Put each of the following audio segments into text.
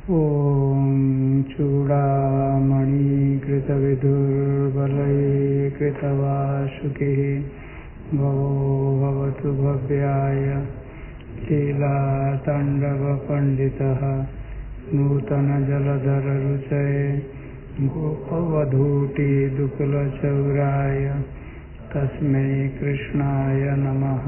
ॐ चूडामणिकृतविदुर्बलैकृतवासुकिः भवो भवतु भव्याय लीलाताण्डवपण्डितः नूतनजलधररुचये गोपवधूटिदुकुलचौराय तस्मै कृष्णाय नमः।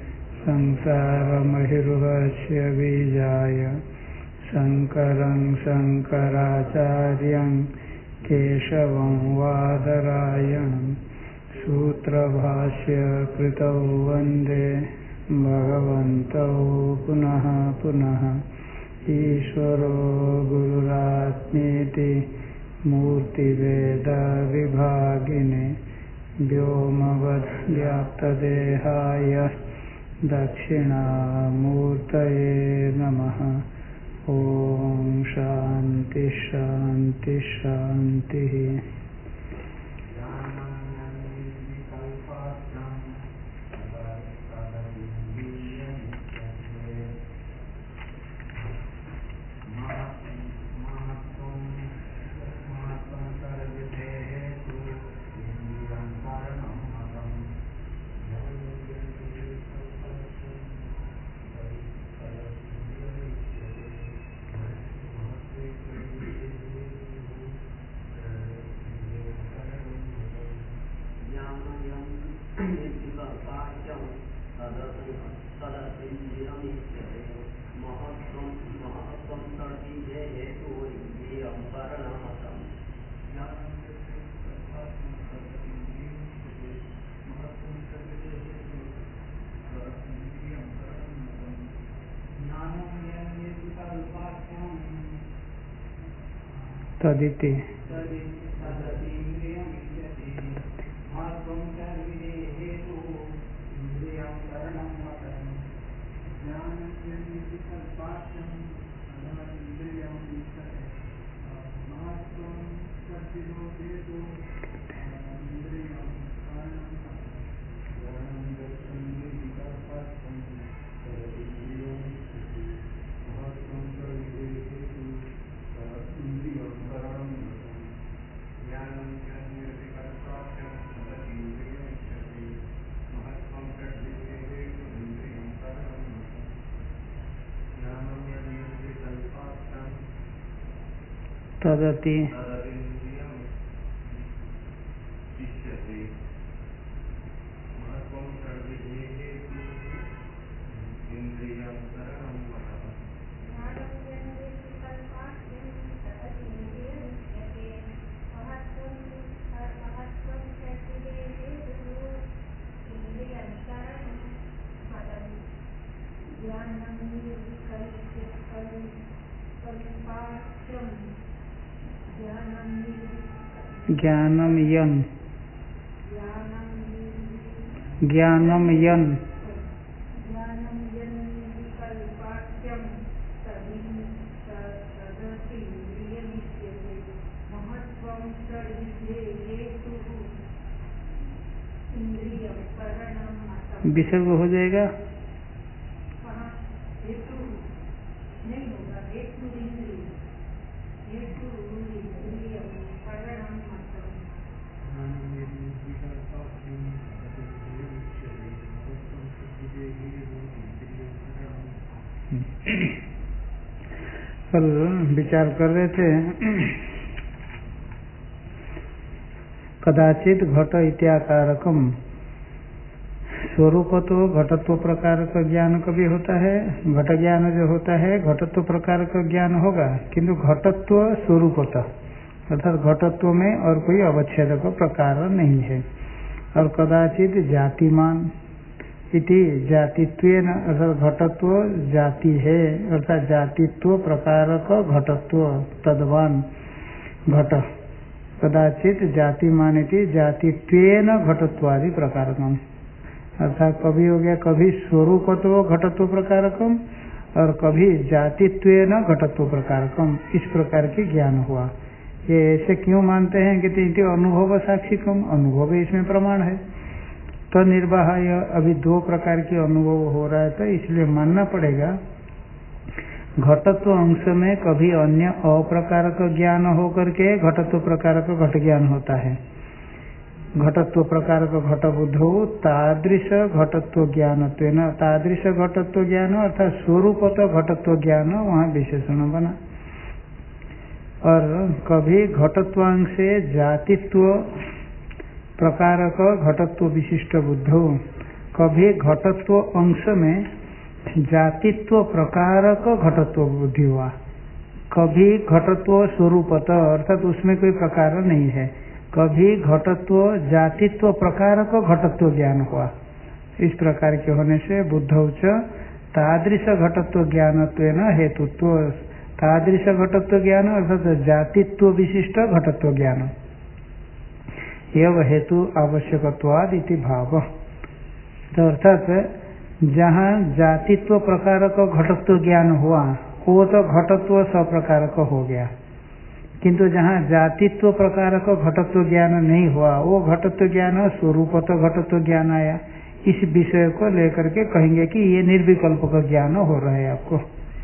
संसारमहिरुहस्य बीजाय शङ्करं शङ्कराचार्यं केशवं वादरायणं सूत्रभाष्य कृतौ वन्दे भगवन्तौ पुनः पुनः। ईश्वरो गुरुरात्मेति मूर्तिभेदविभागिने व्योमवद्व्याप्तदेहाय दक्षिणामूर्तये नमः। ओम शांति शांति शांति। तदिति तदति ज्ञानम यन ज्ञानम यन विसर्ग हो जाएगा। कल विचार कर रहे थे कदाचित घट इत्याकारकम स्वरूप तो घटत्व प्रकार का ज्ञान कभी होता है, घट ज्ञान जो होता है घटत्व प्रकार का ज्ञान होगा, किंतु घटत्व स्वरूपतः अर्थात घटत्व में और कोई अवच्छेद का प्रकार नहीं है। और कदाचित जातिमान इति जातित्वेन अर्थात घटत्व जाति है अर्थात जातित्व प्रकार का घटत्व तद्वान घट कदाचित जातिमान इति जातित्वेन घटत्वादि प्रकारकम अर्थात कभी हो गया कभी स्वरूपत्व घटत्व प्रकारकम और कभी जातित्वेन घटत्व प्रकारकम, इस प्रकार के ज्ञान हुआ। ये ऐसे क्यों मानते हैं कि अनुभव साक्षिकम, अनुभव इसमें प्रमाण है। तो निर्वाह अभी दो प्रकार के अनुभव हो रहा है, तो इसलिए मानना पड़ेगा घटत्व अंश में कभी अन्य अप्रकार का ज्ञान होकर के घटत्व प्रकार का घट ज्ञान होता है। घटत्व प्रकार का घट बुद्धो तादृश घटत्व ज्ञान, तादृश घटत्व ज्ञान अर्थात स्वरूपत घटत्व ज्ञान वहाँ विशेषण बना। और कभी घटत्वांश से जातित्व प्रकार का घटत्व विशिष्ट बुद्धो, कभी घटत्व अंश में जातित्व प्रकार का घटत्व बुद्धि हुआ, कभी घटत्व स्वरूपत अर्थात उसमें कोई प्रकार नहीं है, कभी घटत्व जातित्व प्रकार का घटत्व ज्ञान हुआ। इस प्रकार के होने से बुद्धौ च तादृश घटत्व ज्ञानत्वेन हेतुत्व, तादृश घटत्व ज्ञान अर्थात जातित्व विशिष्ट घटत्व ज्ञान एवं हेतु आवश्यकत्वाद इति भाव। तो अर्थात जहाँ जातित्व प्रकार का घटत्व ज्ञान हुआ वो तो घटत्व सप्रकार का हो गया, किंतु जहाँ जातित्व प्रकार का घटत्व ज्ञान नहीं हुआ वो घटत्व ज्ञान स्वरूपत घटत्व ज्ञान आया। इस विषय को लेकर के कहेंगे कि ये निर्विकल्प का ज्ञान हो रहा है। आपको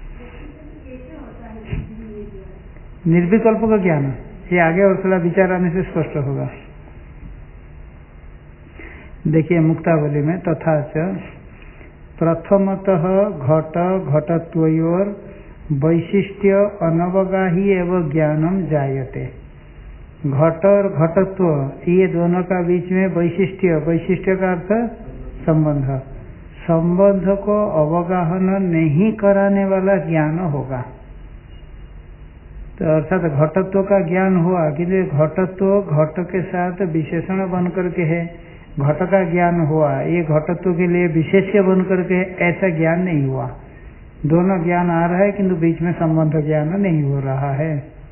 निर्विकल्प का ज्ञान ये आगे और थोड़ा विचार आने से स्पष्ट होगा। देखिए मुक्तावली में तथा च प्रथमतः घट घटत्वयोर वैशिष्ट्य अनवगाही एवं ज्ञानम जायते। घट और घटत्व ये दोनों का बीच में वैशिष्ट्य, वैशिष्ट्य का अर्थ संबंध, संबंध को अवगाहन नहीं कराने वाला ज्ञान होगा। तो अर्थात घटत्व का ज्ञान हुआ कि घटत्व घट के साथ विशेषण बन करके है, घट का ज्ञान हुआ ये घटत्व के लिए विशेष्य बन करके, ऐसा ज्ञान नहीं हुआ। दोनों ज्ञान आ रहा है किंतु बीच में संबंध ज्ञान नहीं हो रहा है।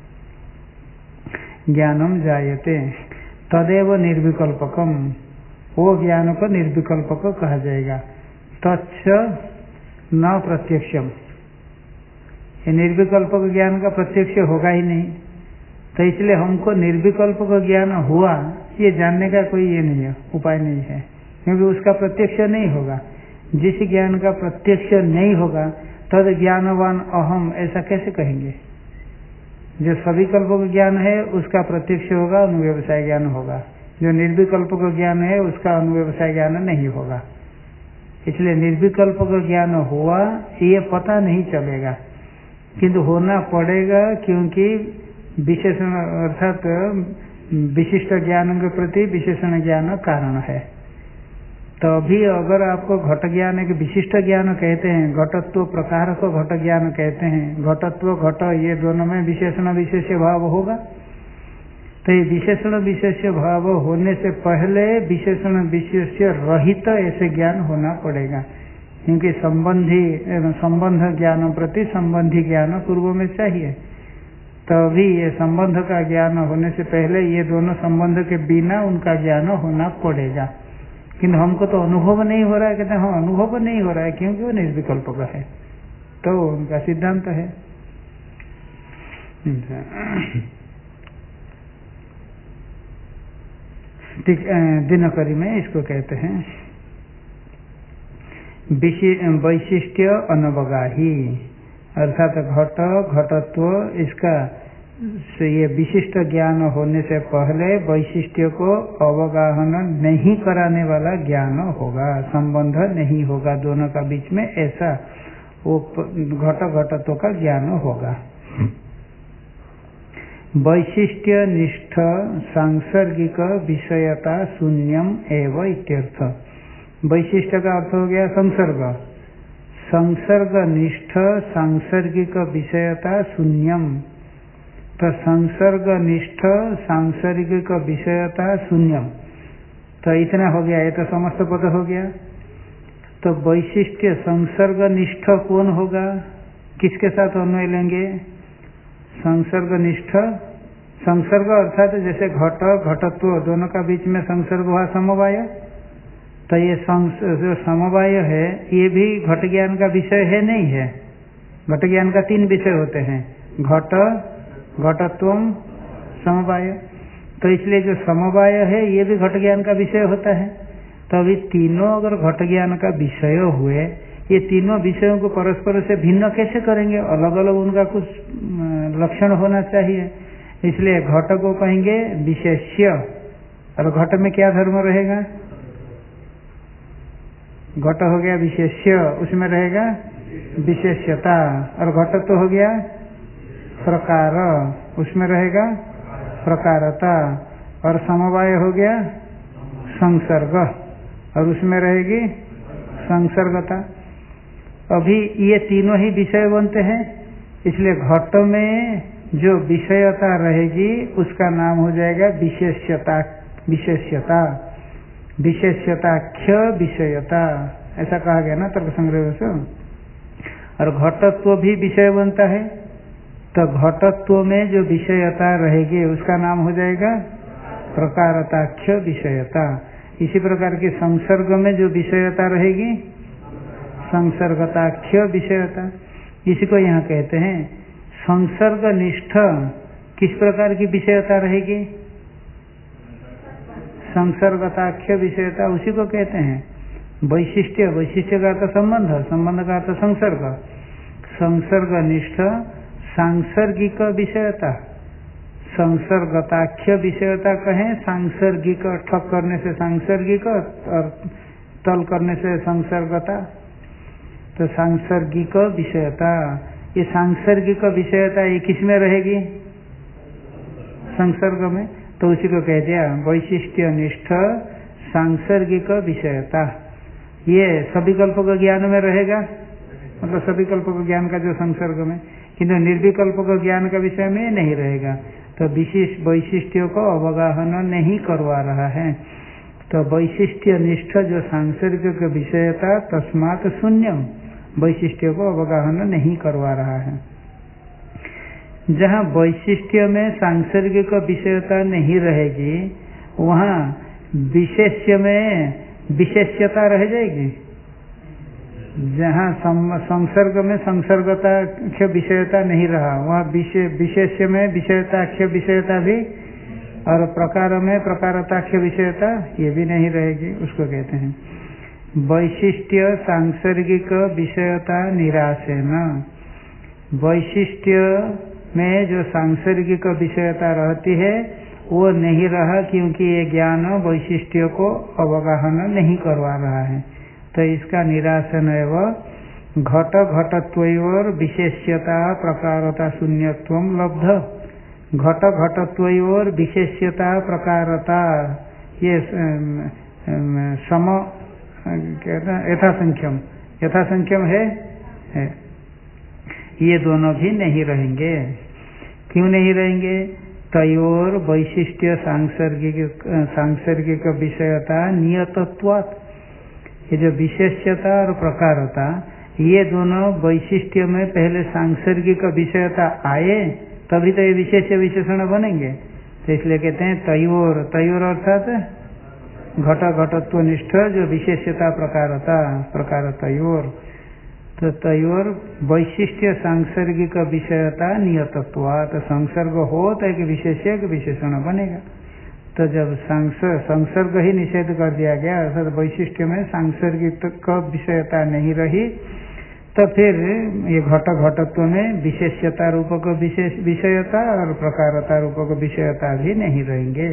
ज्ञानम जायते तदेव निर्विकल्पकम, वो ज्ञान को निर्विकल्पक कहा जाएगा। तच्च न प्रत्यक्षम, ये निर्विकल्पक ज्ञान का प्रत्यक्ष होगा ही नहीं। तो इसलिए हमको निर्विकल्पक ज्ञान हुआ ये जानने का कोई ये नहीं है, उपाय नहीं है, क्योंकि उसका प्रत्यक्ष नहीं होगा। जिस ज्ञान का प्रत्यक्ष नहीं होगा तद ज्ञानवान अहम ऐसा कैसे कहेंगे। जो सविकल्पक ज्ञान है उसका प्रत्यक्ष होगा, अनुव्यवसाय ज्ञान होगा। जो निर्विकल्पक ज्ञान है उसका अनुव्यवसाय ज्ञान नहीं होगा। इसलिए निर्विकल्पक ज्ञान हुआ ये पता नहीं चलेगा, किंतु होना पड़ेगा, क्योंकि विशेषण अर्थात विशिष्ट ज्ञान के प्रति विशेषण ज्ञान कारण है। तभी अगर आपको घट ज्ञान एक विशिष्ट ज्ञान कहते हैं, घटत्व प्रकार को घट ज्ञान कहते हैं, घटत्व घट ये दोनों में विशेषण विशेष्य भाव होगा। तो ये विशेषण विशेष्य भाव होने से पहले विशेषण विशेष्य रहित ऐसे ज्ञान होना पड़ेगा, क्योंकि संबंध ज्ञान प्रति संबंधी ज्ञान पूर्व में चाहिए। तभी ये संबंध का ज्ञान होने से पहले ये दोनों संबंध के बिना उनका ज्ञान होना पड़ेगा। किंतु हमको तो अनुभव नहीं हो रहा है, कहते हैं हाँ अनुभव नहीं हो रहा है क्योंकि वो निर्विकल्पक है, तो उनका सिद्धांत है। ठीक, दिनकरी में इसको कहते हैं वैशिष्ट्य अनवगाही, अर्थात घट घटत्व इसका ये विशिष्ट ज्ञान होने से पहले वैशिष्ट्य को अवगाहन नहीं कराने वाला ज्ञान होगा, संबंध नहीं होगा दोनों का बीच में, ऐसा वो घट घटत्व का ज्ञान होगा। वैशिष्ट्य निष्ठ सांसर्गिक विषयता शून्यम एव इत्यर्थ। वैशिष्ट्य का अर्थ हो गया संसर्ग, संसर्ग निष्ठ सांसर्गिक विषयता शून्यम। तो संसर्ग निष्ठ सांसर्गिक विषयता शून्यम, तो इतना हो गया, ये तो समस्त पद हो गया। तो वैशिष्ट्य संसर्ग निष्ठ कौन होगा, किसके साथ अन्वय लेंगे। संसर्ग निष्ठ, संसर्ग अर्थात जैसे घट घटत्व दोनों का बीच में संसर्ग हुआ समवाय, तो ये जो समवाय है ये भी घट ज्ञान का विषय है नहीं है। घट ज्ञान का तीन विषय होते हैं, घट घटत्व समवाय। तो इसलिए जो समवाय है ये भी घट ज्ञान का विषय होता है। तो अभी तीनों अगर घट ज्ञान का विषय हुए ये तीनों विषयों को परस्पर से भिन्न कैसे करेंगे? अलग अलग उनका कुछ लक्षण होना चाहिए। इसलिए घट को कहेंगे विशेष्य, और घट में क्या धर्म रहेगा? घट हो गया विशेष्य, उसमें रहेगा विशेष्यता, और घट तो हो गया प्रकार, उसमें रहेगा प्रकारता, और समवाय हो गया संसर्ग, और उसमें रहेगी संसर्गता। अभी ये तीनों ही विषय बनते हैं, इसलिए घट में जो विषयता रहेगी उसका नाम हो जाएगा विशेष्यता। विशेष्यता, विशेष्यताख्य विषयता, ऐसा कहा गया ना तर्क संग्रह से। और घटत्व भी विषय बनता है, तो घटत्व में जो विषयता रहेगी उसका नाम हो जाएगा प्रकारताख्य विषयता। इसी प्रकार के संसर्ग में जो विषयता रहेगी संसर्गताख्य विषयता। इसी को यहाँ कहते हैं संसर्ग निष्ठ किस प्रकार की विषयता रहेगी? संसर्गताख्य विषयता, उसी को कहते हैं वैशिष्ट्य। वैशिष्ट्य का अर्थ संबंध, संबंध का अर्थ संसर्ग। संसर्ग निष्ठ सांसर्गिक विषयता, संसर्गताख्य विषयता कहें। सांसर्गिक ठक करने से सांसर्गिक और तल करने से संसर्गता, तो सांसर्गिक विषयता। ये सांसर्गिक विषयता ये किस में रहेगी? संसर्ग में, तो उसी को कह दिया वैशिष्ट्य निष्ठ सांसर्गिक विषयता। ये सभी कल्प का ज्ञान में रहेगा, मतलब सभी कल्प का ज्ञान का जो संसर्ग में, किंतु निर्विकल्प का ज्ञान का विषय में नहीं रहेगा। तो विशेष वैशिष्ट्यों को अवगाहन नहीं करवा रहा है। तो वैशिष्ट्य निष्ठ जो सांसर्गिक विषयता तस्मात् शून्यम, वैशिष्ट्य को अवगाहन नहीं करवा रहा है। जहाँ वैशिष्ट्य में सांसर्गिक विषयता नहीं रहेगी वहाँ विशेष्य में विशेष्यता रह जाएगी। जहाँ संसर्ग में संसर्गताख्य विषयता नहीं रहा वहाँ विशेष्य में विषयताख्य विषयता भी, और प्रकार में प्रकारताख्य विषयता ये भी नहीं रहेगी। उसको कहते हैं वैशिष्ट्य सांसर्गिक विषयता निराशेन। वैशिष्ट्य में जो सांसर्गिक विषयता रहती है वो नहीं रहा, क्योंकि ये ज्ञान वैशिष्ट्य को अवगाहन नहीं करवा रहा है। तो इसका निराशन एवं घट घटत्वयोर विशेष्यता प्रकारता शून्यत्व लब्ध। घट घटत्वयोर विशेष्यता प्रकारता ये सम यथासंख्यम, यथासंख्यम है। ये दोनों भी नहीं रहेंगे। क्यों नहीं रहेंगे? तयोर वैशिष्ट्य सांसर्गिक विषयता नियतत्वात्। ये जो विशेष्यता और प्रकारता ये दोनों वैशिष्ट्य में पहले सांसर्गिक विषयता आए तभी तो ये विशेष विशेषण बनेंगे। तो इसलिए कहते हैं तयोर, तयोर अर्थात घट घटत्व निष्ठ जो विशेष्यता प्रकारता, प्रकार तयोर। तो तयोर वैशिष्ट्य सांसर्गिक विषयता नियतत्वात्। तो संसर्ग हो तो एक विशेष्य विशेषण बनेगा। तो जब संसर्ग ही निषेध कर दिया गया अर्थात वैशिष्ट्य में सांसर्गिक विषयता नहीं रही, तो फिर ये घट घटत्व में विशेष्यता रूपक विषयता और प्रकारता रूपक विषयता भी नहीं रहेंगे।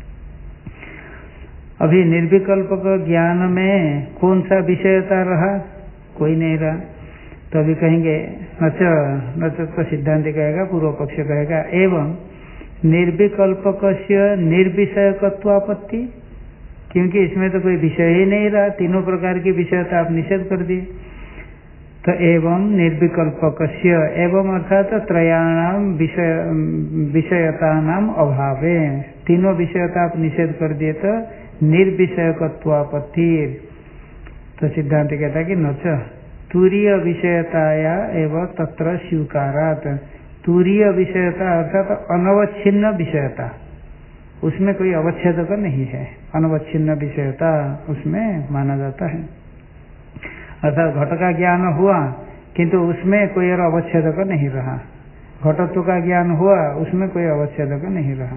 अभी निर्विकल्प ज्ञान में कौन सा विषयता रहा? कोई नहीं रहा। तो अभी कहेंगे नच तो सिद्धांत कहेगा, पूर्व पक्ष कहेगा एवं निर्विकल्पक निर्विषयकत्वापत्ति, क्योंकि इसमें तो कोई विषय ही नहीं रहा, तीनों प्रकार की विषयता आप निषेध कर दिए। तो एवं निर्विकल्पक एवं अर्थात त्रयाणाम विषयता नाम अभावे, तीनों विषयता आप निषेध कर दिए तो निर्विषयकत्वापत्ति। तो सिद्धांत कहता है कि नच तुरीय विषयताया एवं तत्र स्वीकारात। तुरीय विषयता अर्थात अनवच्छिन्न विषयता, उसमें कोई अवच्छेदक नहीं है, अनवच्छिन्न विषयता उसमें माना जाता है। अर्थात घट का ज्ञान हुआ किंतु उसमें कोई और अवच्छेदक नहीं रहा, घटत्व का ज्ञान हुआ उसमें कोई अवच्छेदक नहीं रहा।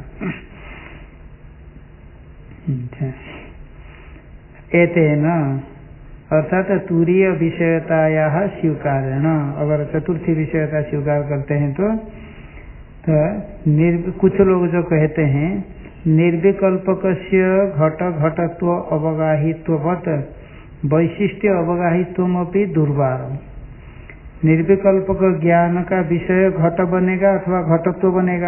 एतेन अर्थात तुरीय विषयताया स्वीकारेण, अगर चतुर्थी विषयता स्वीकार करते हैं तो कुछ लोग जो कहते हैं निर्विकल्पकस्य घट घटत्व अवगाहित्ववत् वैशिष्ट्य अवगाहित्वमपि दुर्वारम। निर्विकल्पक ज्ञान का विषय घट बनेगा अथवा घटत्व बनेगा?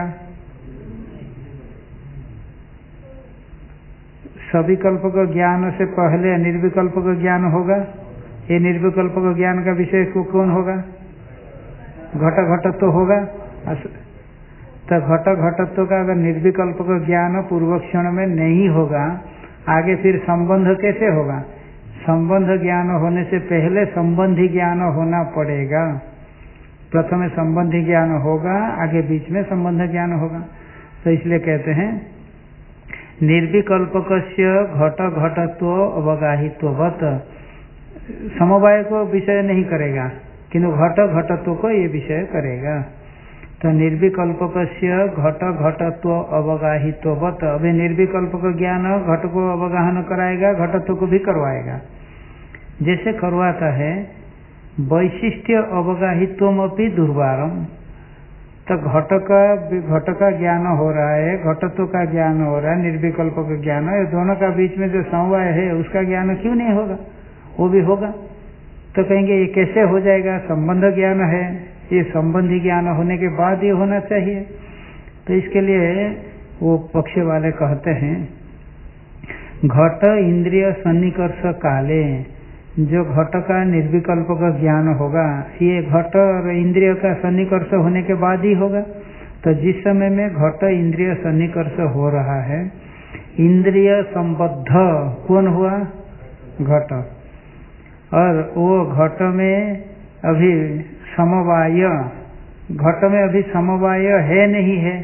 सविकल्पक ज्ञान से पहले निर्विकल्पक ज्ञान होगा। ये निर्विकल्पक ज्ञान का विषय कौन होगा? घट घटत्व होगा। तो घट घटत्व का अगर निर्विकल्पक ज्ञान पूर्व क्षण में नहीं होगा, आगे फिर संबंध कैसे होगा? संबंध ज्ञान होने से पहले संबंधी ज्ञान होना पड़ेगा। प्रथम संबंधी ज्ञान होगा, आगे बीच में संबंध ज्ञान होगा। तो इसलिए कहते हैं निर्विकल्पकस्य घट घटत्व अवगाहित्ववत्, समवाय को विषय नहीं करेगा किंतु घट घटत्व को ये विषय करेगा। तो निर्विकल्पकस्य घट घटत्व अवगाहित्ववत्, अभी निर्विकल्पक ज्ञान घट को अवगाहन कराएगा, घटत्व को भी करवाएगा। जैसे करवाता है वैशिष्ट्य अवगाहित्वमपि दुर्वारम। तो घट का ज्ञान हो रहा है, घटत्व का ज्ञान हो रहा है, निर्विकल्पक ज्ञान, ये दोनों का बीच में जो समवाय है उसका ज्ञान क्यों नहीं होगा? वो भी होगा। तो कहेंगे ये कैसे हो जाएगा? संबंध ज्ञान है, ये संबंधी ज्ञान होने के बाद ये होना चाहिए। तो इसके लिए वो पक्ष वाले कहते हैं घट इंद्रिय सन्निकर्ष काले, जो घट का निर्विकल्पक ज्ञान होगा ये घट और इंद्रिय का सन्निकर्ष होने के बाद ही होगा। तो जिस समय में घट इंद्रिय सन्निकर्ष हो रहा है, इंद्रिय संबद्ध कौन हुआ? घट। और वो घट में अभी समवाय, घट में अभी समवाय है नहीं है,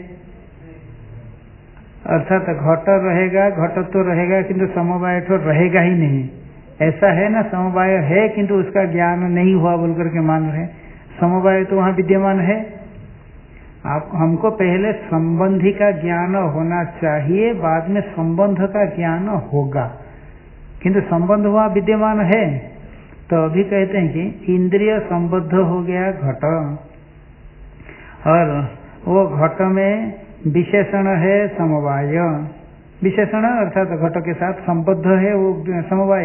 अर्थात घट रहेगा, घटत्व तो रहेगा किंतु समवाय तो रहेगा ही नहीं। ऐसा है ना, समवाय है किंतु उसका ज्ञान नहीं हुआ बोल करके मान रहे। समवाय तो वहाँ विद्यमान है। आप हमको पहले संबंधी का ज्ञान होना चाहिए, बाद में संबंध का ज्ञान होगा, किंतु संबंध वहाँ विद्यमान है। तो अभी कहते हैं कि इंद्रिय संबद्ध हो गया घट, और वो घट में विशेषण है समवाय। विशेषण अर्थात घट के साथ संबद्ध है वो समवाय।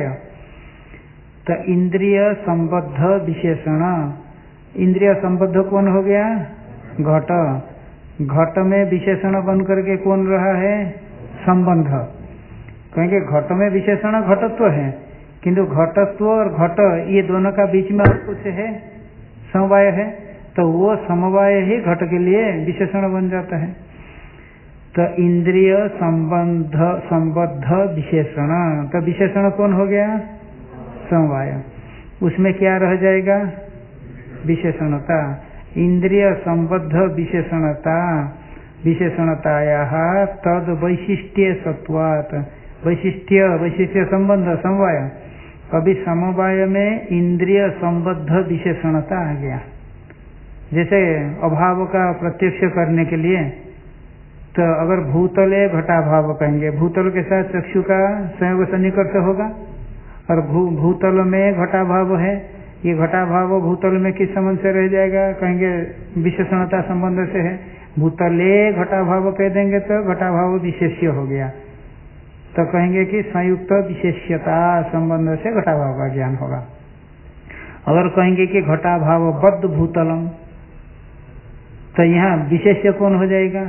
तो इंद्रिय संबद्ध विशेषण, इंद्रिय संबद्ध कौन हो गया? घट। घट में विशेषण बन करके कौन रहा है? संबंध। कहेंगे घट में विशेषण घटत्व है, किंतु घटत्व और घट ये दोनों का बीच में और कुछ है, समवाय है। तो वो समवाय ही घट के लिए विशेषण बन जाता है। तो इंद्रिय संबद्ध विशेषण, तो विशेषण कौन हो गया? समवाय। उसमें क्या रह जाएगा? विशेषणता। इंद्रिय संबद्ध विशेषणता, विशेषणताया तद वैशिष्ट्य सत्वात्, वैशिष्ट्य संबंध समवाय। अभी समवाय में इंद्रिय संबद्ध विशेषणता आ गया। जैसे अभाव का प्रत्यक्ष करने के लिए, तो अगर भूतले घटाभाव कहेंगे, भूतल के साथ चक्षु का संयोग सन्निकर्ष होगा, और भूतल में घटाभाव है, ये घटाभाव भूतल में किस संबंध से रह जाएगा? कहेंगे विशेषणता संबंध से है। भूतले घटाभाव कह देंगे तो घटाभाव विशेष्य हो गया। तो कहेंगे कि संयुक्त विशेष्यता संबंध से घटाभाव का ज्ञान होगा। अगर कहेंगे कि घटाभाव बद्ध भूतलम, तो यहाँ विशेष्य कौन हो जाएगा?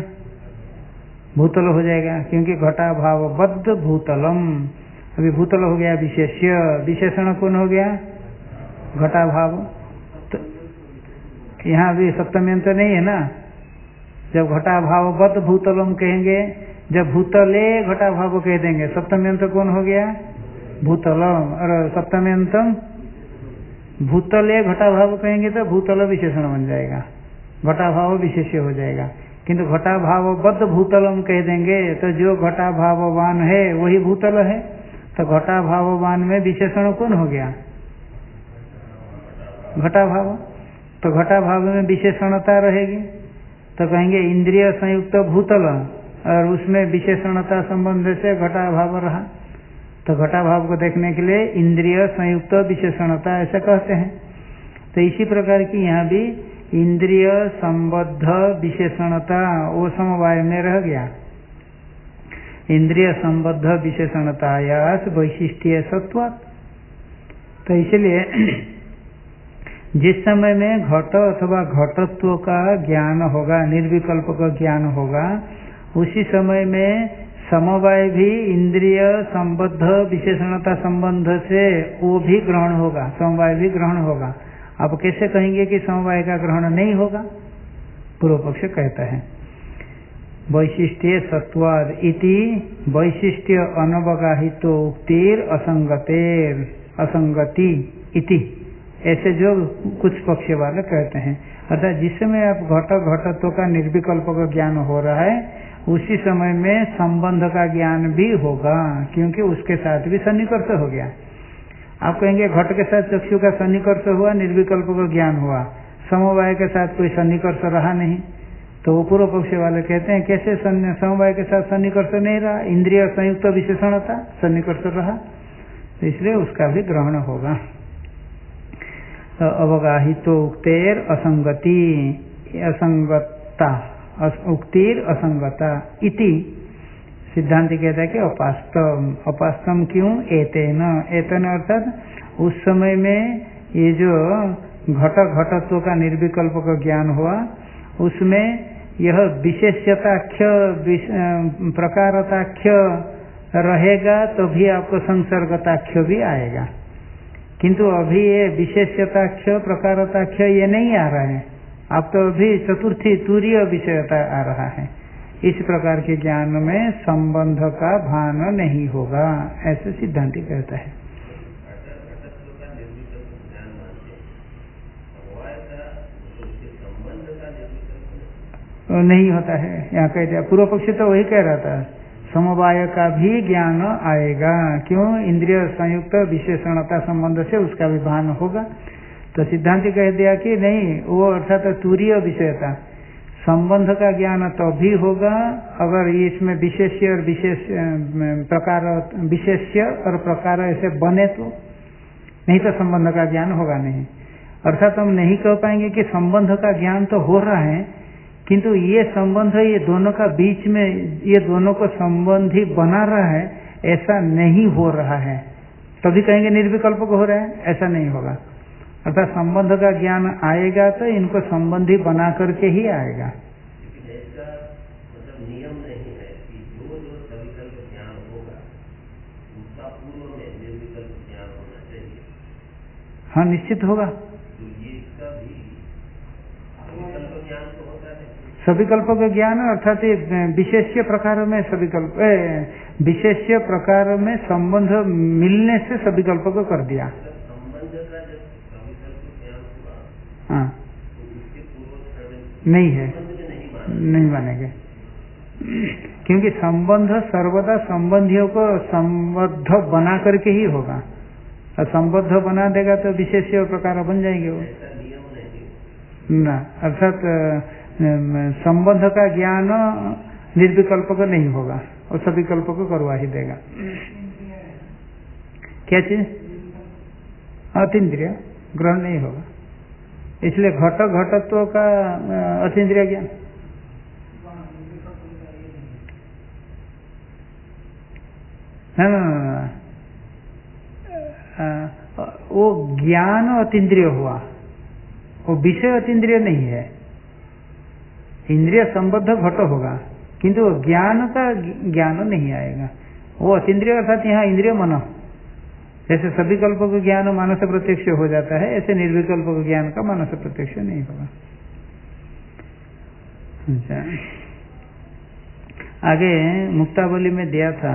भूतल हो जाएगा, क्योंकि घटाभाव बद्ध भूतलम। अभी भूतल हो गया विशेष्य, विशेषण कौन हो गया? घटाभाव। तो यहाँ भी सप्तम्यंत नहीं है ना। जब घटाभाव बद्ध भूतलम कहेंगे, जब भूतले घटाभाव कह देंगे, सप्तम्यंत कौन हो गया? भूतलम। और सप्तम्यंतम भूतले घटाभाव कहेंगे तो भूतल विशेषण बन जाएगा, घटाभाव विशेष्य हो जाएगा। किंतु घटाभाव बद्ध भूतलम कह देंगे तो जो घटाभाववान है वही भूतल है। तो घटाभाववान में विशेषण कौन हो गया? घटाभाव। तो घटाभाव में विशेषणता रहेगी, तो कहेंगे इंद्रिय संयुक्त भूतल, और उसमें विशेषणता संबंध से घटाभाव रहा। तो घटाभाव को देखने के लिए इंद्रिय संयुक्त विशेषणता ऐसा कहते हैं। तो इसी प्रकार की यहाँ भी इंद्रिय संबद्ध विशेषणता वो समवाय में रह गया। इंद्रिय संबद्ध विशेषणतायास वैशिष्ट्य सत्वात्। तो इसलिए जिस समय में घट अथवा घटत्व का ज्ञान होगा, निर्विकल्प का ज्ञान होगा, उसी समय में समवाय भी इंद्रिय संबद्ध विशेषणता संबंध से वो भी ग्रहण होगा, समवाय भी ग्रहण होगा। आप कैसे कहेंगे कि समवाय का ग्रहण नहीं होगा? पूर्व पक्ष कहता है वैशिष्ट्य सत्वाद इति वैशिष्ट्य अनवगाहितो उक्तिर असंगतेर असंगति इति, ऐसे जो कुछ पक्ष वाले कहते हैं। अर्थात जिस समय आप घटत्व का निर्विकल्प का ज्ञान हो रहा है, उसी समय में संबंध का ज्ञान भी होगा, क्योंकि उसके साथ भी सन्निकर्ष हो गया। आप कहेंगे घट के साथ चक्षु का सन्निकर्ष हुआ, निर्विकल्प का ज्ञान हुआ, समवाय के साथ कोई सन्निकर्ष रहा नहीं। तो वो पूर्व पक्ष वाले कहते हैं कैसे समवाय के साथ सन्निकर्ष नहीं रहा, इंद्रिय संयुक्त विशेषणता सन्निकर्ष रहा, तो इसलिए उसका भी ग्रहण होगा। तो अवगाहितो उक्तेर असंगति असंगता उक्तिर असंगता इति सिद्धांत कहता है कि अपास्तम। अपास्तम क्यों? एतेन। एतेन अर्थात उस समय में ये जो घटत्व का निर्विकल्प का ज्ञान हुआ, उसमें यह विशेष्यताख्य प्रकारताख्य रहेगा तो भी आपको संसर्गताख्य भी आएगा, किंतु अभी ये विशेष्यताख्य प्रकारताख्य ये नहीं आ रहा है। आप तो अभी चतुर्थी तूर्य विषयता आ रहा है। इस प्रकार के ज्ञान में संबंध का भान नहीं होगा, ऐसे सिद्धांति कहता है। नहीं होता है, यहाँ कह दिया। पूर्व पक्षी तो वही कह रहा था, समवाय का भी ज्ञान आएगा। क्यों? इंद्रिय संयुक्त विशेषणता संबंध से उसका भी भान होगा। तो सिद्धांति कह दिया कि नहीं, वो अर्थात तूर्य विषयता संबंध का ज्ञान तो भी होगा अगर इसमें विशेष्य और विशेष प्रकार, विशेष्य और प्रकार ऐसे बने तो, नहीं तो संबंध का ज्ञान होगा नहीं। अर्थात हम नहीं कह पाएंगे कि संबंध का ज्ञान तो हो रहा है, किंतु ये संबंध ये दोनों का बीच में, ये दोनों को संबंधी बना रहा है, ऐसा नहीं हो रहा है, तभी कहेंगे निर्विकल्प हो रहा है। ऐसा नहीं होगा। अर्थात संबंध का ज्ञान आएगा तो इनको संबंधी बना करके ही आएगा। ऐसा मतलब नियम नहीं है कि जो सविकल्प ज्ञान होगा उसका पूर्व में निर्विकल्प ज्ञान होना चाहिए। हाँ, निश्चित होगा। तो ये इसका भी सविकल्प ज्ञान तो होता है। सविकल्प का ज्ञान अर्थात विशेष्य प्रकार में सविकल्प, विशेष्य प्रकार में संबंध मिलने से सविकल्प को कर दिया। हाँ, नहीं है, नहीं मानेंगे, क्योंकि संबंध सर्वदा संबंधियों को संबद्ध बना करके ही होगा, और संबद्ध बना देगा तो विशेष प्रकार बन जाएंगे वो ना। अर्थात संबंध का ज्ञान निर्विकल्प को नहीं होगा, और सविकल्प को करवा ही देगा। क्या चीज? अतीन्द्रिय ग्रहण नहीं होगा, इसलिए घटत्व का अतीन्द्रिय ज्ञान। ना, वो ज्ञान अतीन्द्रिय हुआ, वो विषय अतीन्द्रिय नहीं है। इंद्रिय संबद्ध घट होगा, किंतु ज्ञान का ज्ञान नहीं आएगा। वो अतीन्द्रिय अर्थात यहाँ इंद्रिय मन, जैसे सभी कल्प का ज्ञान मानस प्रत्यक्ष हो जाता है, ऐसे निर्विकल्प का ज्ञान का मानस प्रत्यक्ष नहीं होगा। अच्छा, आगे मुक्तावली में दिया था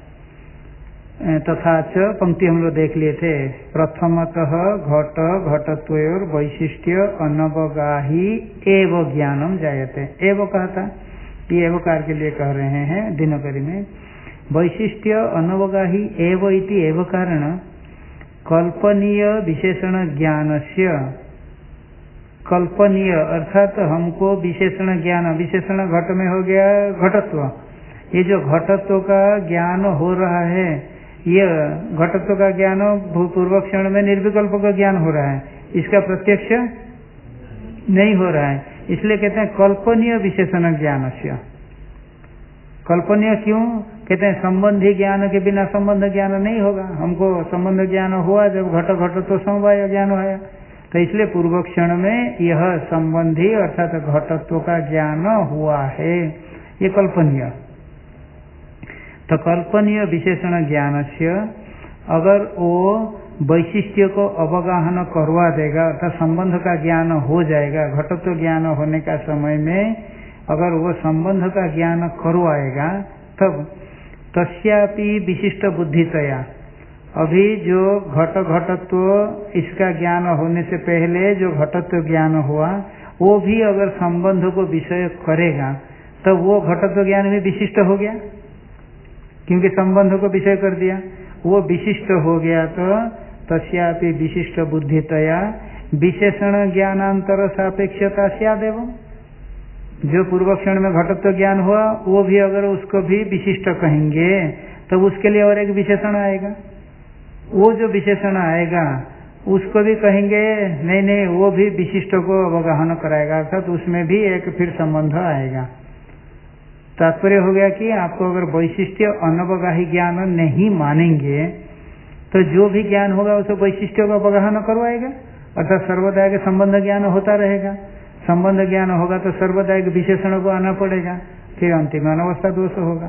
तथा च पंक्ति हम लोग देख लिए थे। प्रथमतः घट घटत्वयोर वैशिष्ट्य अनवगाही एव ज्ञानम जायते। एव कहा था, ये एवकार के लिए कह रहे हैं दिनकरी में। वैशिष्ट्य अनवगाही एव इति एव कारण कल्पनीय विशेषण ज्ञानस्य, कल्पनीय अर्थात हमको विशेषण ज्ञान, विशेषण घट में हो गया घटत्व, ये जो घटत्व का ज्ञान हो रहा है ये घटत्व का ज्ञान पूर्व क्षण में निर्विकल्प का ज्ञान हो रहा है, इसका प्रत्यक्ष नहीं हो रहा है, इसलिए कहते हैं कल्पनीय विशेषण ज्ञान से। कल्पनीय क्यों कहते हैं? संबंधी ज्ञान के बिना संबंध ज्ञान नहीं होगा। हमको संबंध ज्ञान हुआ जब घट तो समवाय ज्ञान हुआ, तो इसलिए पूर्व क्षण में यह संबंधी अर्थात घटत्व का ज्ञान हुआ है, ये कल्पनीय। तो कल्पनीय विशेषण ज्ञान से अगर वो वैशिष्ट्य को अवगाहन करवा देगा अर्थात संबंध का ज्ञान हो जाएगा, घटत्व ज्ञान होने का समय में अगर वो संबंध का ज्ञान करवाएगा तब तस्यापि विशिष्ट बुद्धितया, अभी जो घटत्व इसका ज्ञान होने से पहले जो घटत्व ज्ञान हुआ वो भी अगर संबंध को विषय करेगा तो वो घटत्व ज्ञान भी विशिष्ट हो गया, क्योंकि संबंध को विषय कर दिया, वो विशिष्ट हो गया। तो तस्यापि विशिष्ट बुद्धितया विशेषण ज्ञानांतर सापेक्षता स्यादेव, जो पूर्व क्षण में घटत्व ज्ञान हुआ वो भी अगर उसको भी विशिष्ट कहेंगे तो उसके लिए और एक विशेषण आएगा, वो जो विशेषण आएगा उसको भी कहेंगे नहीं नहीं, वो भी विशिष्ट को अवगाहन कराएगा, अर्थात उसमें भी एक फिर संबंध आएगा। तात्पर्य हो गया कि आपको अगर वैशिष्ट्य अनवगाही ज्ञान नहीं मानेंगे तो जो भी ज्ञान होगा उसे वैशिष्ट्य का अवगाहन करवाएगा, अर्थात सर्वदा के संबंध ज्ञान होता रहेगा। संबंध ज्ञान होगा तो सर्वदा एक विशेषण को आना पड़ेगा, फिर अंतिम अनवस्था दोष होगा।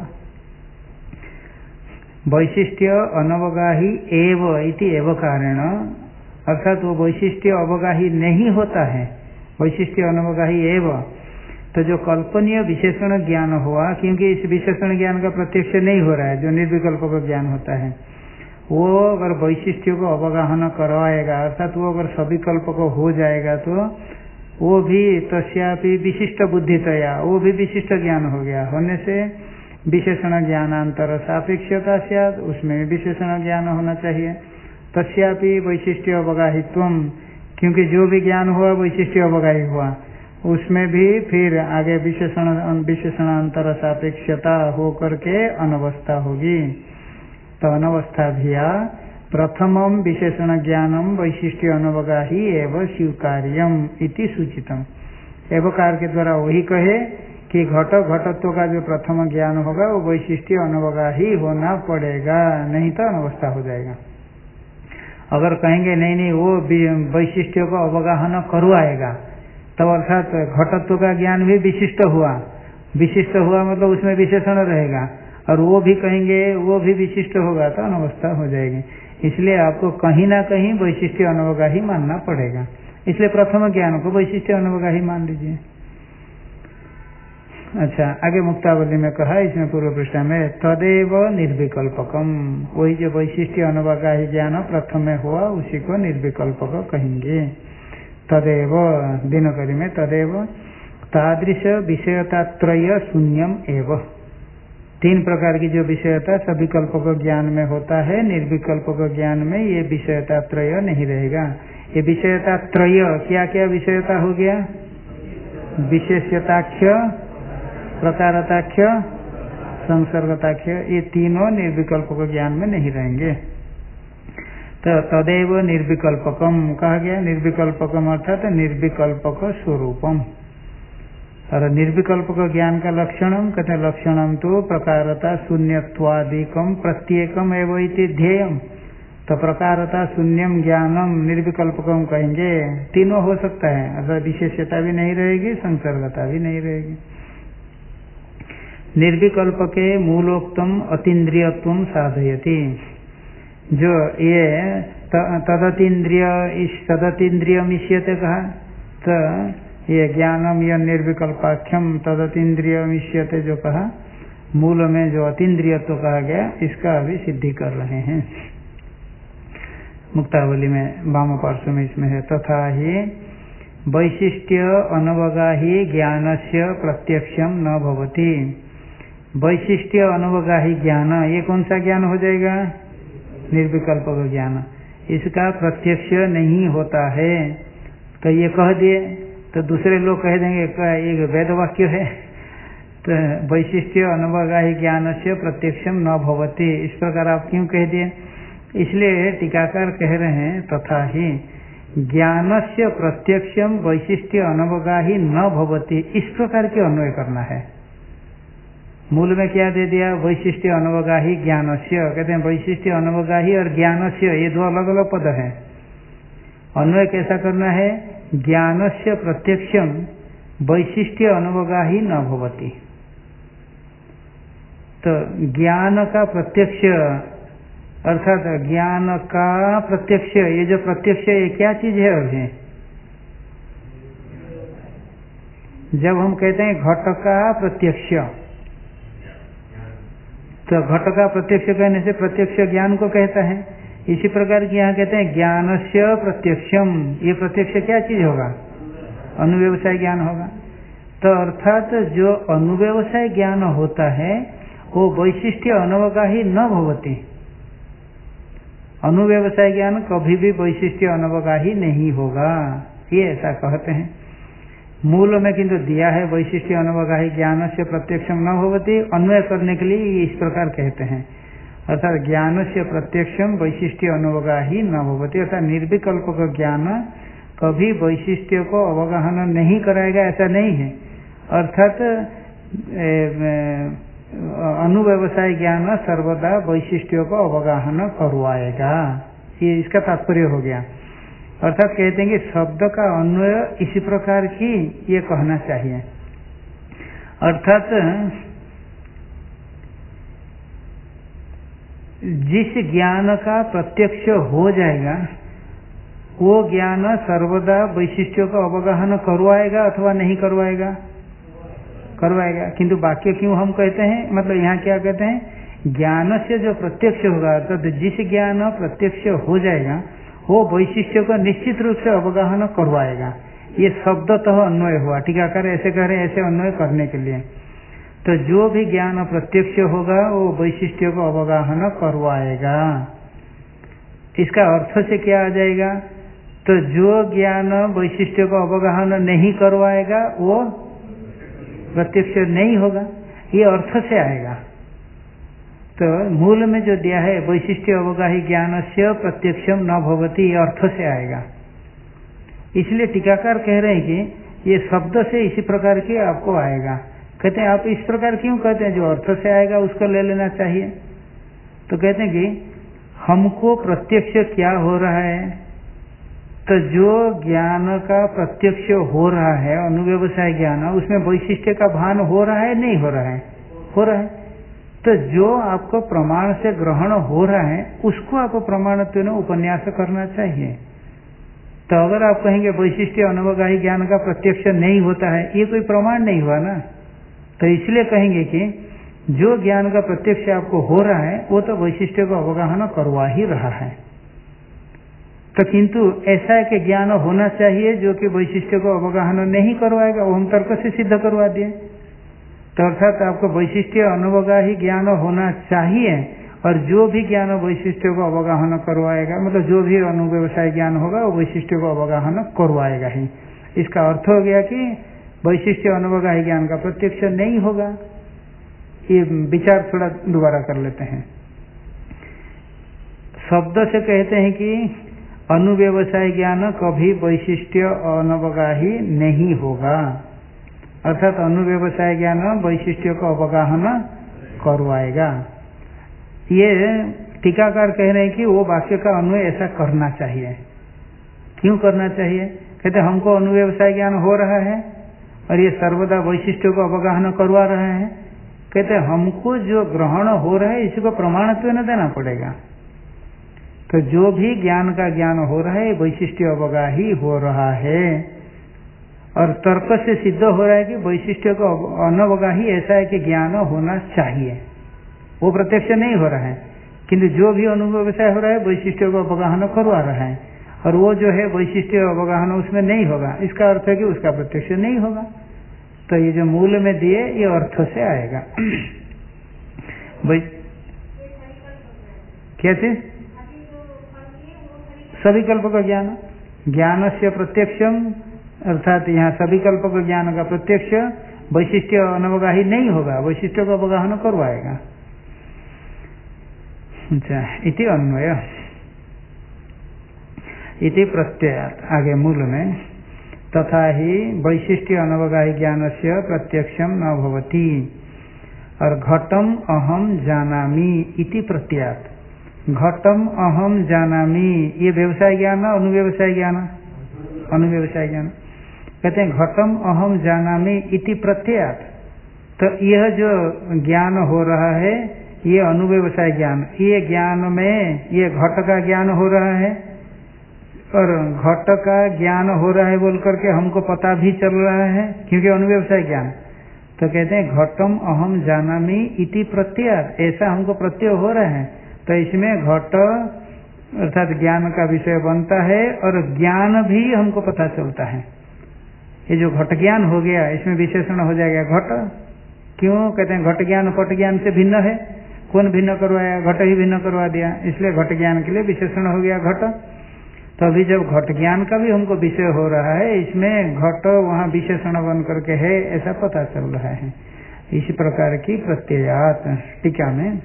वैशिष्ट्य अनवगाही एव इति एव कारण, अर्थात वो वैशिष्ट्य अवगाही नहीं होता है, वैशिष्ट्य अनवगाही एव। तो जो कल्पनीय विशेषण ज्ञान हुआ, क्योंकि इस विशेषण ज्ञान का प्रत्यक्ष नहीं हो रहा है, जो निर्विकल्प का ज्ञान होता है, वो अगर वैशिष्ट्य को अवगाहन करवाएगा अर्थात वो अगर सविकल्प को हो जाएगा तो वो भी तस्यापि विशिष्ट बुद्धितया, वो भी विशिष्ट ज्ञान हो गया। होने से विशेषण ज्ञानांतर सापेक्षता स्यात्, उसमें विशेषण ज्ञान होना चाहिए। तस्यापि वैशिष्ट्य अवगाहित्वम, क्योंकि जो भी ज्ञान हुआ वैशिष्ट्य अवगाही हुआ, उसमें भी फिर आगे विशेषणांतर सापेक्षता हो करके अनवस्था होगी। तो अनवस्था भिया प्रथमम विशेषण ज्ञानम वैशिष्ट्य अनवगाही एवं स्वीकार्यम इति सूचितम। एवकार के द्वारा वही कहे कि घटत्व का जो प्रथम ज्ञान होगा वो वैशिष्ट्य अनवगाही होना पड़ेगा, नहीं तो अनवस्था हो जाएगा। अगर कहेंगे नहीं नहीं वो वैशिष्ट्य को अवगाहन करवाएगा तब अर्थात घटत्व का ज्ञान भी विशिष्ट हुआ, विशिष्ट हुआ मतलब उसमें विशेषण रहेगा, और वो भी कहेंगे वो भी विशिष्ट होगा तो अनवस्था हो जाएगी। इसलिए आपको कहीं ना कहीं वैशिष्ट्य अनवगाही मानना पड़ेगा, इसलिए प्रथम ज्ञान को वैशिष्ट्य अनवगाही मान लीजिए। अच्छा, आगे मुक्तावली में कहा, इसमें पूर्व पृष्ठ में तदेव निर्विकल्पकम, वही जो वैशिष्ट्य अनवगाही ज्ञान प्रथम में हुआ उसी को निर्विकल्पक कहेंगे। तदेव दिनकरी में तदेव तादृश विषयतात्रय शून्यम एव, तीन प्रकार की जो विषयता सविकल्पक ज्ञान में होता है, निर्विकल्पक ज्ञान में ये विषयतात्रय नहीं रहेगा। ये विषयतात्रय क्या क्या विषयता हो गया? विशेष्यताख्य, प्रकारताख्य, संसर्गताख्य, ये तीनों निर्विकल्पक ज्ञान में नहीं रहेंगे। तो तदेव निर्विकल्पकम कहा गया, निर्विकल्पकम अर्थात निर्विकल्पक स्वरूपम। और निर्विकल्पक ज्ञान का लक्षणम कहते हैं, लक्षणम तो प्रकारता शून्यत्वादिकम प्रत्येकम एवं इति ध्येयम। तो प्रकारता शून्यम ज्ञानम निर्विकल्पकम कहेंगे, तीनों हो सकता है, अर्थात विशेषता भी नहीं रहेगी, संसर्गता भी नहीं रहेगी। निर्विकल्पके मूलोक्तम अतीन्द्रियत्वम साधयति, जो ये तदतीन्द्रिय तदतीन्द्रियमिष्यते कहा, तो ये ज्ञानम या निर्विकल्पाख्यम तदतीन्द्रियमिष्यते जो कहा, मूल में जो अतीन्द्रियत्व कहा गया इसका अभी सिद्धि कर रहे हैं। मुक्तावली में वाम पार्श्व में इसमें है, तथा ही वैशिष्ट्य अनवगाही ज्ञानस्य प्रत्यक्षम न भवति। वैशिष्ट्य अनवगाही ज्ञान, ये कौन सा ज्ञान हो जाएगा? निर्विकल्पक ज्ञान, इसका प्रत्यक्ष नहीं होता है। तो ये कह दिए तो दूसरे लोग कह देंगे एक वेद वाक्य है, तो वैशिष्ट्य अनवगाही ज्ञान से प्रत्यक्षम न भवति, इस प्रकार आप क्यों कह दिए? इसलिए टीकाकार कह रहे हैं तथा ही ज्ञान से प्रत्यक्षम वैशिष्ट्य अनवगाही न भवति, इस प्रकार के अन्वय करना है। मूल में क्या दे दिया? वैशिष्ट्य अनवगाही ज्ञान से, कहते हैं वैशिष्ट्य अनवगाही और ज्ञान से ये दो अलग अलग पद है। अन्वय कैसा करना है? ज्ञान से प्रत्यक्षम वैशिष्ट्य अनवगाही न भवति। तो ज्ञान का प्रत्यक्ष अर्थात ज्ञान का प्रत्यक्ष, ये जो प्रत्यक्ष ये क्या चीज है? अभी जब हम कहते हैं घट का प्रत्यक्ष, तो घट का प्रत्यक्ष कहने से प्रत्यक्ष ज्ञान को कहता है। इसी प्रकार की यहाँ कहते हैं ज्ञान से प्रत्यक्षम, ये प्रत्यक्ष क्या चीज होगा? अनुव्यवसाय ज्ञान होगा। तो अर्थात जो अनुव्यवसाय ज्ञान होता है वो वैशिष्ट्य अनवगाही न भवति। अनुव्यवसाय ज्ञान कभी भी वैशिष्ट्य अनवगाही नहीं होगा, ये ऐसा कहते हैं। मूल में किंतु दिया है वैशिष्ट्य अनवगाही ज्ञान से प्रत्यक्षम न भवति, अन्वय करने के लिए इस प्रकार कहते हैं। अर्थात ज्ञान से प्रत्यक्षम वैशिष्ट्य अनवगाही न भवति, अर्थात निर्विकल्प का ज्ञान कभी वैशिष्ट्य को अवगाहन नहीं कराएगा, ऐसा नहीं है। अर्थात अनुव्यवसाय ज्ञान सर्वदा वैशिष्ट्यों को अवगाहन करवाएगा, ये इसका तात्पर्य हो गया। अर्थात कहते हैं कि शब्द का अन्वय इसी प्रकार की ये कहना चाहिए। अर्थात जिस ज्ञान का प्रत्यक्ष हो जाएगा वो ज्ञान सर्वदा वैशिष्ट्यों का अवगाहन करवाएगा अथवा नहीं करवाएगा? करवाएगा। किंतु वाक्य क्यों हम कहते हैं, मतलब यहाँ क्या कहते हैं? ज्ञान से जो प्रत्यक्ष होगा, तो जिस ज्ञान प्रत्यक्ष हो जाएगा वो वैशिष्ट्य को निश्चित रूप से अवगाहन करवाएगा। ये शब्दतः अन्वय हुआ। टीकाकार ऐसे कह रहे हैं, ऐसे अन्वय करने के लिए। तो जो भी ज्ञान प्रत्यक्ष होगा वो वैशिष्ट्य को अवगाहन करवाएगा। इसका अर्थ से क्या आ जाएगा? तो जो ज्ञान वैशिष्ट्य को अवगाहन नहीं करवाएगा वो प्रत्यक्ष नहीं होगा, ये अर्थ से आएगा। तो मूल में जो दिया है वैशिष्ट्य अवगाही ज्ञान से प्रत्यक्षम न भवति, ये अर्थ से आएगा। इसलिए टीकाकार कह रहे हैं कि ये शब्द से इसी प्रकार के आपको आएगा। कहते हैं आप इस प्रकार क्यों कहते हैं? जो अर्थ से आएगा उसको ले लेना चाहिए। तो कहते हैं कि हमको प्रत्यक्ष क्या हो रहा है? तो जो ज्ञान का प्रत्यक्ष हो रहा है अनुव्यवसाय ज्ञान, उसमें वैशिष्ट्य का भान हो रहा है नहीं हो रहा है? हो रहा है। तो जो आपको प्रमाण से ग्रहण हो रहा है उसको आप प्रमाणत्व में उपन्यास करना चाहिए। तो अगर आप कहेंगे वैशिष्ट्य अनवगाही ज्ञान का प्रत्यक्ष नहीं होता है, ये कोई प्रमाण नहीं हुआ ना। तो इसलिए कहेंगे कि जो ज्ञान का प्रत्यक्ष आपको हो रहा है वो तो वैशिष्ट्य को अवगाहन करवा ही रहा है। तो किंतु ऐसा है कि ज्ञान होना चाहिए जो कि वैशिष्ट्य को अवगाहन नहीं करवाएगा, वो हम तर्क से सिद्ध करवा दिए। तो अर्थात आपको वैशिष्ट्य अनवगाही ज्ञान होना चाहिए, और जो भी ज्ञान वैशिष्ट्य को अवगाहन करवाएगा, मतलब जो भी अनुव्यवसाय ज्ञान होगा वो वैशिष्ट्य को अवगाहन करवाएगा ही। इसका अर्थ हो गया कि वैशिष्ट्य अनवगाही ज्ञान का प्रत्यक्ष नहीं होगा। ये विचार थोड़ा दोबारा कर लेते हैं। शब्द से कहते हैं कि अनुव्यवसाय ज्ञान कभी वैशिष्ट्य अनवगाही नहीं होगा, अर्थात अनुव्यवसाय ज्ञान वैशिष्ट्य को अवगाहन करवाएगा। ये टीकाकार कह रहे हैं कि वो वाक्य का अन्वय ऐसा करना चाहिए। क्यों करना चाहिए? कहते हमको अनुव्यवसाय ज्ञान हो रहा है और ये सर्वदा वैशिष्ट्य को अवगाहन करवा रहे हैं। कहते हमको जो ग्रहण हो रहा है इसी को प्रमाणत्व न देना पड़ेगा। तो जो भी ज्ञान का ज्ञान हो रहा है वैशिष्ट्य अवगाही हो रहा है, और तर्क से सिद्ध हो रहा है कि वैशिष्ट्य को अनवगाही ऐसा है कि ज्ञान होना चाहिए। वो प्रत्यक्ष नहीं हो रहा है, किंतु जो भी अनुव्यवसाय हो रहा है वैशिष्ट्य को अवगाहन करवा रहा है, और वो जो है वैशिष्ट्य अवगाहन उसमें नहीं होगा। इसका अर्थ है कि उसका प्रत्यक्ष नहीं होगा। तो ये जो मूल में दिए ये अर्थ से आएगा। क्या चीज? सविकल्प का ज्ञान, ज्ञान से प्रत्यक्षम, अर्थात यहाँ सविकल्प का ज्ञान का प्रत्यक्ष वैशिष्ट्य अनवगाही नहीं होगा, वैशिष्ट्य को अवगाहन करवाएगा। अच्छा, इति अन्वय इति प्रत्ययात, आगे मूल में तथा ही वैशिष्ट्य अनवगाही ज्ञान से प्रत्यक्षम न भवति, और घटम अहम जानामि इति प्रत्ययात, घटम अहम जानामि ये व्यवसाय ज्ञान, अनुव्यवसाय ज्ञान, अनुव्यवसाय ज्ञान। कहते हैं घटम अहम जानामि इति प्रत्ययात, तो यह जो ज्ञान हो रहा है ये अनुव्यवसाय ज्ञान, ये ज्ञान में ये घट का ज्ञान हो रहा है, और घट का ज्ञान हो रहा है बोल करके हमको पता भी चल रहा है क्योंकि अनुव्यवसाय ज्ञान। तो कहते हैं घटम अहम जानामि इति प्रत्ययात, ऐसा हमको प्रत्यय हो रहा है, तो इसमें घट अर्थात ज्ञान का विषय बनता है और ज्ञान भी हमको पता चलता है। ये जो घट ज्ञान हो गया इसमें विशेषण हो जाएगा घट। क्यों कहते हैं घट ज्ञान पट ज्ञान से भिन्न है, कौन भिन्न करवाया, घट ही भिन्न करवा दिया, इसलिए घट ज्ञान के लिए विशेषण हो गया घट। तो अभी जब घट ज्ञान का भी हमको विषय हो रहा है, इसमें घट वहाँ विशेषण बन करके है ऐसा पता चल रहा है। इसी प्रकार की प्रत्ययात, टीका में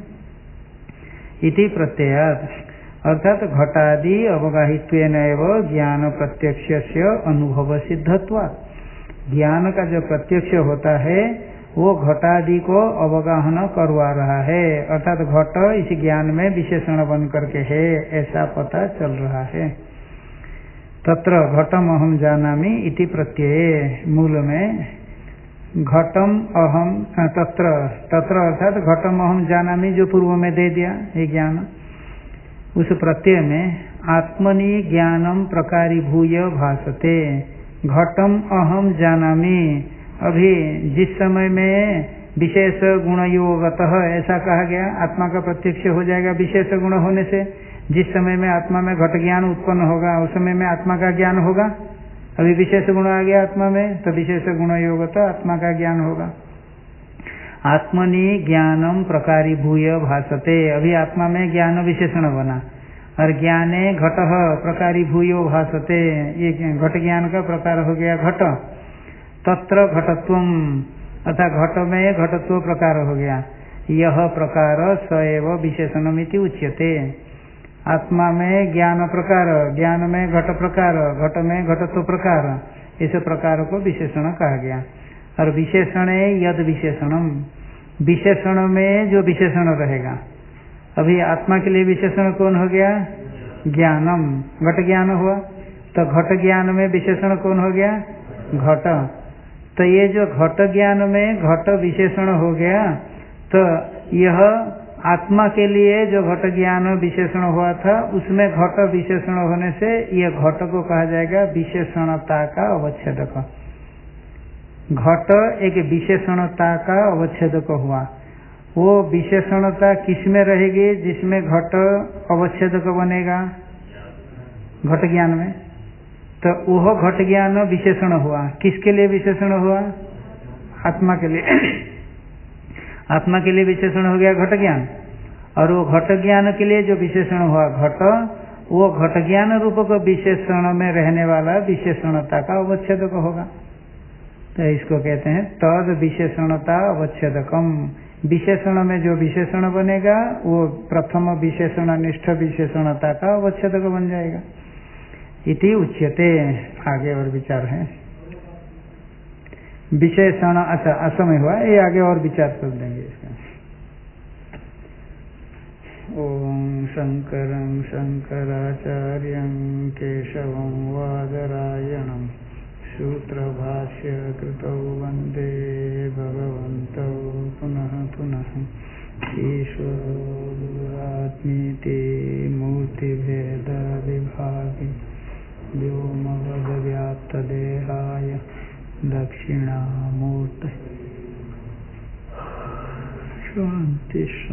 इति प्रत्ययात अर्थात घटादि अवगाहित्वेन एव ज्ञान प्रत्यक्षस्य अनुभव सिद्धत्वात्, ज्ञान का जो प्रत्यक्ष होता है वो घटादि को अवगाहन करवा रहा है, अर्थात घट इस ज्ञान में विशेषण बन करके है ऐसा पता चल रहा है। तत्र घटम अहम जानामि इति प्रत्यये, मूल में घटम अहम तत्र, तत्र अर्थात घटम अहम जानामि जो पूर्व में दे दिया ये ज्ञान, उस प्रत्यय में आत्मनि ज्ञानम प्रकारीभूय भासते, घटम अहम जानामि, अभी जिस समय में विशेष गुणयोगतः ऐसा कहा गया, आत्मा का प्रत्यक्ष हो जाएगा विशेष गुण होने से, जिस समय में आत्मा में घट ज्ञान उत्पन्न होगा उस समय में आत्मा का ज्ञान होगा। अभी विशेष गुण आ गया आत्मा में तो विशेष गुण योगतः आत्मा का ज्ञान होगा। आत्मनि ज्ञानम प्रकारीभूय भासते, अभी आत्मा में ज्ञान विशेषण बना, और ज्ञाने घट प्रकारीभूयो भासते, ये घट ज्ञान का प्रकार हो गया घट। तत्र घटत्वम अर्थात घट में घटत्व प्रकार हो गया, यह प्रकार स एव विशेषणमिति उच्यते। आत्मा में ज्ञान प्रकार, ज्ञान में घट प्रकार, घट में घटत्व प्रकार, इस प्रकार को विशेषण कहा गया। और विशेषण यद विशेषणम, विशेषण में जो विशेषण रहेगा, अभी आत्मा के लिए विशेषण कौन हो गया, ज्ञानम, घट ज्ञान हुआ, तो घट ज्ञान में विशेषण कौन हो गया, घट। तो ये जो घट ज्ञान में घट विशेषण हो गया, तो यह आत्मा के लिए जो घट ज्ञान विशेषण हुआ था उसमें घट विशेषण होने से ये घट को कहा जाएगा विशेषणता का अवच्छेदक। घट एक विशेषणता का अवच्छेदक हुआ, वो विशेषणता किस में रहेगी, जिसमें घट अवच्छेदक बनेगा, घट ज्ञान में। तो वह घट ज्ञान विशेषण हुआ, किसके लिए विशेषण हुआ, आत्मा के लिए। आत्मा के लिए विशेषण हो गया घट ज्ञान, और वो घट ज्ञान के लिए जो विशेषण हुआ घट, वो घट ज्ञान रूप को विशेषण में रहने वाला विशेषणता का अवच्छेदक होगा। तो इसको कहते हैं तद विशेषणता अवच्छेदकम, विशेषण में जो विशेषण बनेगा वो प्रथम विशेषण निष्ठ विशेषणता का अवच्छेदक बन जाएगा। इति उच्यते, आगे और विचार है विशेषण। अच्छा असमय हुआ, ये आगे और विचार कर देंगे इसका। ओम शंकरं शंकराचार्यं केशवं वादरायणं सूत्रभाष्य कृतौ वंदे भगवन्तौ पुनः पुनः। ईश्वरो गुरुरात्मीति मूर्तिभेद विभागि व्योमवद्व्याप्तदेहाय दक्षिणामूर्तये शांति।